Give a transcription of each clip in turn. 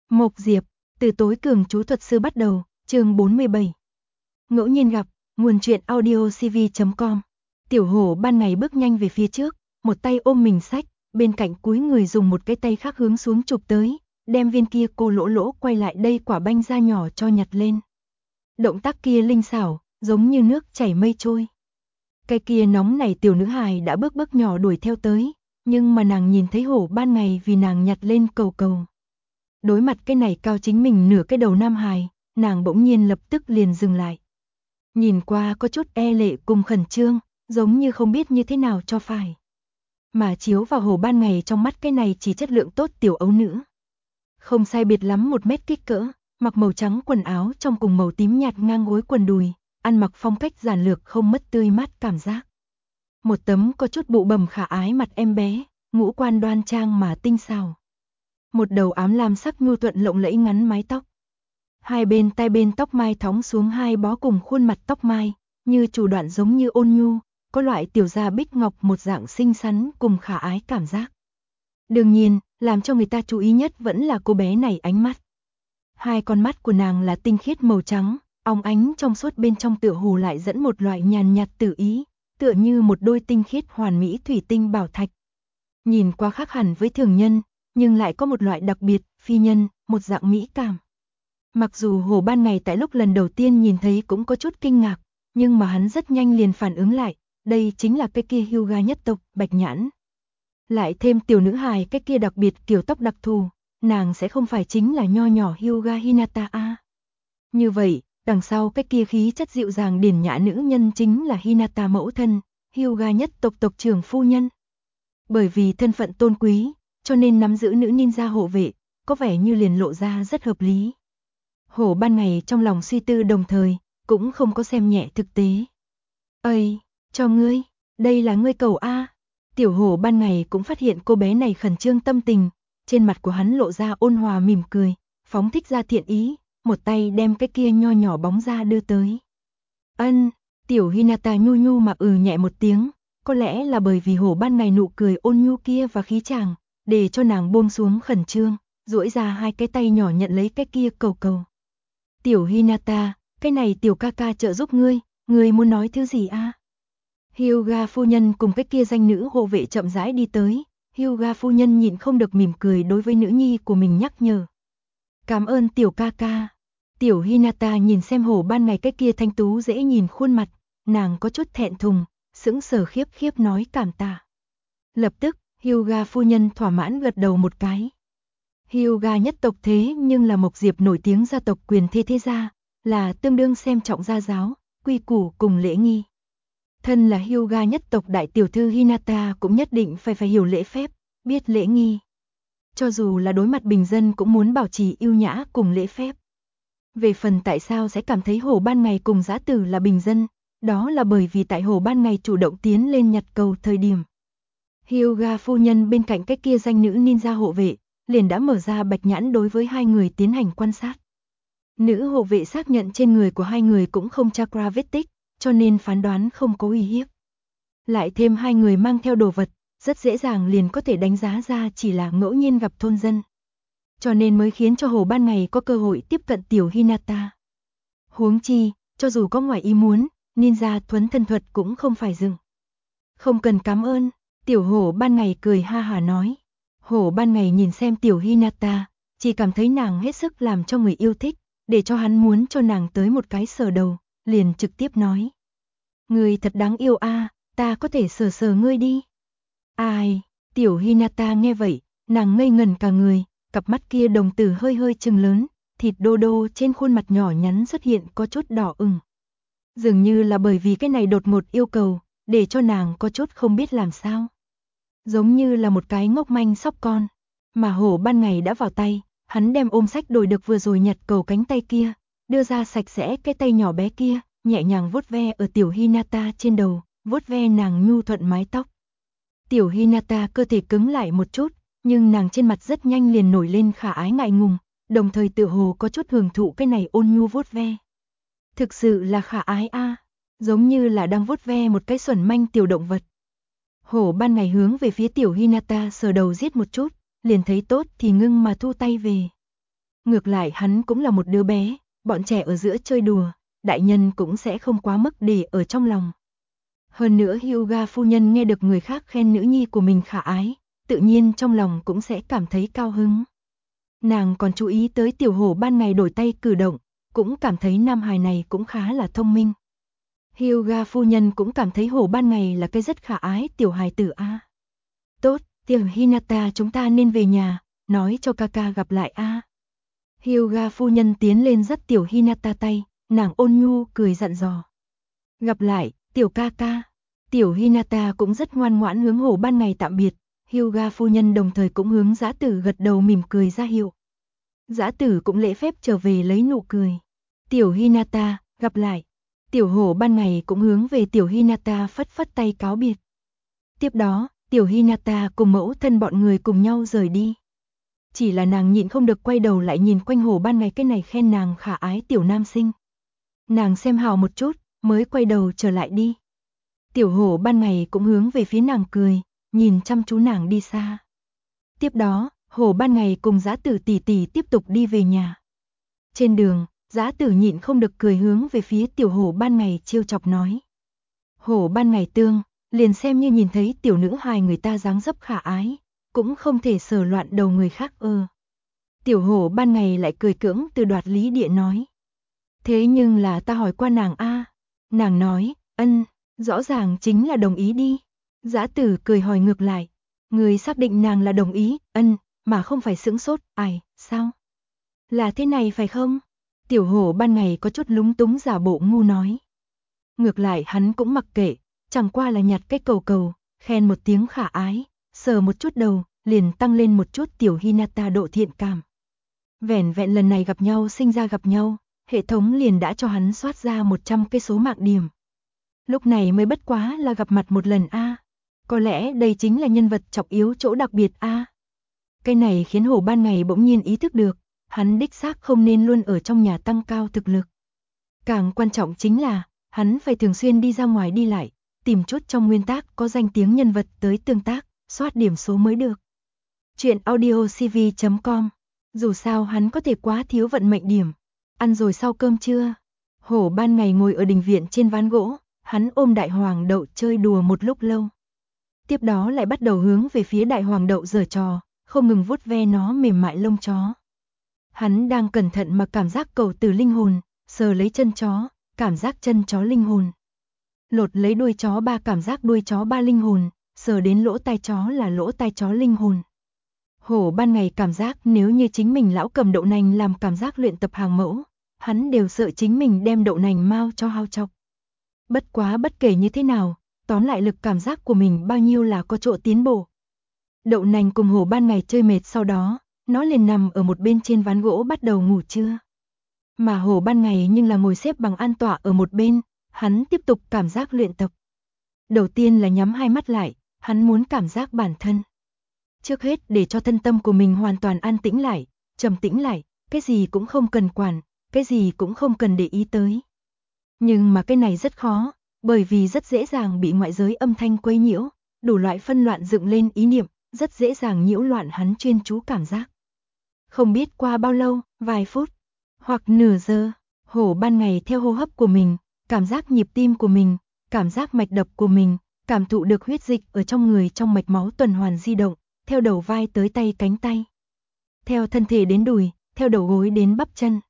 Mộc Diệp, từ tối cường chú thuật sư bắt đầu, chương 47. Ngẫu nhiên gặp, nguồn truyện audio cv.com. Tiểu hổ ban ngày bước nhanh về phía trước, một tay ôm mình sách, bên cạnh cúi người dùng một cái tay khác hướng xuống chụp tới, đem viên kia cô lỗ lỗ quay lại đây quả banh da nhỏ cho nhặt lên. Động tác kia linh xảo, giống như nước chảy mây trôi. Cái kia nóng này tiểu nữ hài đã bước nhỏ đuổi theo tới, nhưng mà nàng nhìn thấy hổ ban ngày vì nàng nhặt lên cầu cầu. Đối mặt cái này cao chính mình nửa cái đầu nam hài, nàng bỗng nhiên lập tức liền dừng lại. Nhìn qua có chút e lệ cùng khẩn trương, giống như không biết như thế nào cho phải. Mà chiếu vào hổ ban ngày trong mắt cái này chỉ chất lượng tốt tiểu ấu nữ. Không sai biệt lắm 1 mét kích cỡ, mặc màu trắng quần áo trong cùng màu tím nhạt ngang gối quần đùi, ăn mặc phong cách giản lược không mất tươi mát cảm giác. Một tấm có chút bụ bầm khả ái mặt em bé, ngũ quan đoan trang mà tinh xảo. Một đầu ám lam sắc nhu thuận lộng lẫy ngắn mái tóc. Hai bên tai bên tóc mai thóng xuống hai bó cùng khuôn mặt tóc mai, như chủ đoạn giống như ôn nhu, có loại tiểu gia bích ngọc một dạng xinh xắn cùng khả ái cảm giác. Đương nhiên, làm cho người ta chú ý nhất vẫn là cô bé này ánh mắt. Hai con mắt của nàng là tinh khiết màu trắng, óng ánh trong suốt bên trong tựa hồ lại dẫn một loại nhàn nhạt tử ý, tựa như một đôi tinh khiết hoàn mỹ thủy tinh bảo thạch. Nhìn qua khác hẳn với thường nhân, nhưng lại có một loại đặc biệt, phi nhân, một dạng mỹ cảm. Mặc dù hổ ban ngày tại lúc lần đầu tiên nhìn thấy cũng có chút kinh ngạc, nhưng mà hắn rất nhanh liền phản ứng lại, đây chính là cái kia Hyuga nhất tộc, Bạch Nhãn. Lại thêm tiểu nữ hài cái kia đặc biệt kiểu tóc đặc thù, nàng sẽ không phải chính là nho nhỏ Hyuga Hinata a. Như vậy, đằng sau cái kia khí chất dịu dàng điển nhã nữ nhân chính là Hinata mẫu thân, Hyuga nhất tộc tộc trưởng phu nhân. Bởi vì thân phận tôn quý, cho nên nắm giữ nữ ninja hộ vệ, có vẻ như liền lộ ra rất hợp lý. Hổ ban ngày trong lòng suy tư đồng thời, cũng không có xem nhẹ thực tế. Ây, cho ngươi, đây là ngươi cầu A. Tiểu hổ ban ngày cũng phát hiện cô bé này khẩn trương tâm tình, trên mặt của hắn lộ ra ôn hòa mỉm cười, phóng thích ra thiện ý, một tay đem cái kia nho nhỏ bóng ra đưa tới. Ân, tiểu Hinata nhu nhu mà nhẹ một tiếng, có lẽ là bởi vì hổ ban ngày nụ cười ôn nhu kia và khí chàng, để cho nàng buông xuống khẩn trương, duỗi ra hai cái tay nhỏ nhận lấy cái kia cầu cầu. Tiểu Hinata, cái này tiểu ca ca trợ giúp ngươi muốn nói thứ gì a? Hyuga phu nhân cùng cái kia danh nữ hộ vệ chậm rãi đi tới, Hyuga phu nhân nhịn không được mỉm cười đối với nữ nhi của mình nhắc nhở. Cảm ơn tiểu ca ca. Tiểu Hinata nhìn xem hổ ban ngày cái kia thanh tú dễ nhìn khuôn mặt, nàng có chút thẹn thùng, sững sờ khiếp khiếp nói cảm tạ. Lập tức, Hyuga phu nhân thỏa mãn gật đầu một cái. Hyuga nhất tộc thế nhưng là Mộc Diệp nổi tiếng gia tộc quyền thế gia, là tương đương xem trọng gia giáo, quy củ cùng lễ nghi. Thân là Hyuga nhất tộc đại tiểu thư Hinata cũng nhất định phải hiểu lễ phép, biết lễ nghi. Cho dù là đối mặt bình dân cũng muốn bảo trì yêu nhã cùng lễ phép. Về phần tại sao sẽ cảm thấy hổ ban ngày cùng dã tử là bình dân, đó là bởi vì tại hổ ban ngày chủ động tiến lên nhặt cầu thời điểm. Hyuga phu nhân bên cạnh cái kia danh nữ ninja hộ vệ, liền đã mở ra Bạch Nhãn đối với hai người tiến hành quan sát. Nữ hộ vệ xác nhận trên người của hai người cũng không chakra vết tích, cho nên phán đoán không có uy hiếp. Lại thêm hai người mang theo đồ vật, rất dễ dàng liền có thể đánh giá ra chỉ là ngẫu nhiên gặp thôn dân. Cho nên mới khiến cho hổ ban ngày có cơ hội tiếp cận tiểu Hinata. Huống chi, cho dù có ngoài ý muốn, ninja thuấn thân thuật cũng không phải dừng. Không cần cảm ơn, tiểu hổ ban ngày cười ha hả nói. Hổ ban ngày nhìn xem tiểu Hinata, chỉ cảm thấy nàng hết sức làm cho người yêu thích, để cho hắn muốn cho nàng tới một cái sờ đầu, liền trực tiếp nói. Ngươi thật đáng yêu a, ta có thể sờ sờ ngươi đi. Ai, tiểu Hinata nghe vậy, nàng ngây ngẩn cả người, cặp mắt kia đồng tử hơi hơi trừng lớn, thịt đô đô trên khuôn mặt nhỏ nhắn xuất hiện có chút đỏ ửng. Dường như là bởi vì cái này đột ngột yêu cầu, để cho nàng có chút không biết làm sao. Giống như là một cái ngốc manh sóc con, mà hổ ban ngày đã vào tay, hắn đem ôm sách đổi được vừa rồi nhặt cầu cánh tay kia, đưa ra sạch sẽ cái tay nhỏ bé kia, nhẹ nhàng vuốt ve ở tiểu Hinata trên đầu, vuốt ve nàng nhu thuận mái tóc. Tiểu Hinata cơ thể cứng lại một chút, nhưng nàng trên mặt rất nhanh liền nổi lên khả ái ngại ngùng, đồng thời tựa hồ có chút hưởng thụ cái này ôn nhu vuốt ve. Thực sự là khả ái a, giống như là đang vuốt ve một cái xuẩn manh tiểu động vật. Hổ ban ngày hướng về phía tiểu Hinata sờ đầu giết một chút, liền thấy tốt thì ngưng mà thu tay về. Ngược lại hắn cũng là một đứa bé, bọn trẻ ở giữa chơi đùa, đại nhân cũng sẽ không quá mức để ở trong lòng. Hơn nữa Hyuga phu nhân nghe được người khác khen nữ nhi của mình khả ái, tự nhiên trong lòng cũng sẽ cảm thấy cao hứng. Nàng còn chú ý tới tiểu hổ ban ngày đổi tay cử động, cũng cảm thấy nam hài này cũng khá là thông minh. Hyuga phu nhân cũng cảm thấy hổ ban ngày là cái rất khả ái tiểu hài tử a. Tốt, tiểu Hinata chúng ta nên về nhà, nói cho Kaka gặp lại a. Hyuga phu nhân tiến lên dắt tiểu Hinata tay, nàng ôn nhu cười dặn dò. Gặp lại, tiểu Kaka. Tiểu Hinata cũng rất ngoan ngoãn hướng hổ ban ngày tạm biệt, Hyuga phu nhân đồng thời cũng hướng Dã Tử gật đầu mỉm cười ra hiệu. Dã Tử cũng lễ phép trở về lấy nụ cười. Tiểu Hinata, gặp lại. Tiểu hổ ban ngày cũng hướng về tiểu Hinata phất phất tay cáo biệt. Tiếp đó, tiểu Hinata cùng mẫu thân bọn người cùng nhau rời đi. Chỉ là nàng nhịn không được quay đầu lại nhìn quanh hổ ban ngày cái này khen nàng khả ái tiểu nam sinh. Nàng xem hào một chút, mới quay đầu trở lại đi. Tiểu hổ ban ngày cũng hướng về phía nàng cười, nhìn chăm chú nàng đi xa. Tiếp đó, hổ ban ngày cùng Dã Tử tỷ tỷ tiếp tục đi về nhà. Trên đường, Dã Tử nhịn không được cười hướng về phía tiểu hổ ban ngày trêu chọc nói. Hổ ban ngày tương, liền xem như nhìn thấy tiểu nữ hài người ta dáng dấp khả ái, cũng không thể sờ loạn đầu người khác ơ. Tiểu hổ ban ngày lại cười cưỡng từ đoạt lý địa nói. Thế nhưng là ta hỏi qua nàng a. Nàng nói, ân, rõ ràng chính là đồng ý đi. Dã Tử cười hỏi ngược lại. Người xác định nàng là đồng ý, ân, mà không phải sững sốt, ai, sao? Là thế này phải không? Tiểu hổ ban ngày có chút lúng túng giả bộ ngu nói. Ngược lại hắn cũng mặc kệ, chẳng qua là nhặt cái cầu cầu, khen một tiếng khả ái, sờ một chút đầu, liền tăng lên một chút tiểu Hinata độ thiện cảm. Vẻn vẹn lần này gặp nhau sinh ra gặp nhau, hệ thống liền đã cho hắn soát ra 100 cái số mạng điểm. Lúc này mới bất quá là gặp mặt một lần a. Có lẽ đây chính là nhân vật trọng yếu chỗ đặc biệt a. Cái này khiến hổ ban ngày bỗng nhiên ý thức được, hắn đích xác không nên luôn ở trong nhà tăng cao thực lực. Càng quan trọng chính là, hắn phải thường xuyên đi ra ngoài đi lại, tìm chút trong nguyên tác có danh tiếng nhân vật tới tương tác, soát điểm số mới được. Chuyện audiocv.com. Dù sao hắn có thể quá thiếu vận mệnh điểm. Ăn rồi sau cơm trưa. Hổ ban ngày ngồi ở đình viện trên ván gỗ, hắn ôm đại hoàng đậu chơi đùa một lúc lâu. Tiếp đó lại bắt đầu hướng về phía đại hoàng đậu giở trò, không ngừng vuốt ve nó mềm mại lông chó. Hắn đang cẩn thận mà cảm giác cầu từ linh hồn, sờ lấy chân chó, cảm giác chân chó linh hồn. Lột lấy đuôi chó ba cảm giác đuôi chó ba linh hồn, sờ đến lỗ tai chó là lỗ tai chó linh hồn. Hổ ban ngày cảm giác nếu như chính mình lão cầm đậu nành làm cảm giác luyện tập hàng mẫu, hắn đều sợ chính mình đem đậu nành mau cho hao chọc. Bất quá bất kể như thế nào, tóm lại lực cảm giác của mình bao nhiêu là có chỗ tiến bộ. Đậu nành cùng hổ ban ngày chơi mệt sau đó, nó liền nằm ở một bên trên ván gỗ bắt đầu ngủ trưa. Mà hổ ban ngày nhưng là ngồi xếp bằng an tọa ở một bên, hắn tiếp tục cảm giác luyện tập. Đầu tiên là nhắm hai mắt lại, hắn muốn cảm giác bản thân. Trước hết để cho thân tâm của mình hoàn toàn an tĩnh lại, trầm tĩnh lại, cái gì cũng không cần quản, cái gì cũng không cần để ý tới. Nhưng mà cái này rất khó, bởi vì rất dễ dàng bị ngoại giới âm thanh quấy nhiễu, đủ loại phân loạn dựng lên ý niệm, rất dễ dàng nhiễu loạn hắn chuyên chú cảm giác. Không biết qua bao lâu, vài phút, hoặc nửa giờ, hổ ban ngày theo hô hấp của mình, cảm giác nhịp tim của mình, cảm giác mạch đập của mình, cảm thụ được huyết dịch ở trong người trong mạch máu tuần hoàn di động, theo đầu vai tới tay cánh tay, theo thân thể đến đùi, theo đầu gối đến bắp chân.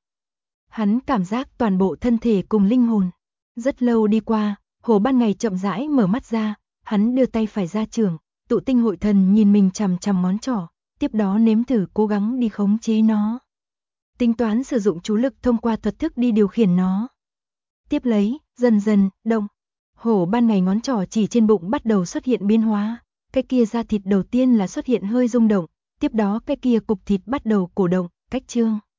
Hắn cảm giác toàn bộ thân thể cùng linh hồn. Rất lâu đi qua, hổ ban ngày chậm rãi mở mắt ra, hắn đưa tay phải ra trường, tụ tinh hội thần nhìn mình chằm chằm ngón trỏ, tiếp đó nếm thử cố gắng đi khống chế nó. Tính toán sử dụng chú lực thông qua thuật thức đi điều khiển nó. Tiếp lấy, dần dần, động. Hổ ban ngày ngón trỏ chỉ trên bụng bắt đầu xuất hiện biến hóa, cái kia da thịt đầu tiên là xuất hiện hơi rung động, tiếp đó cái kia cục thịt bắt đầu cổ động, cách trương.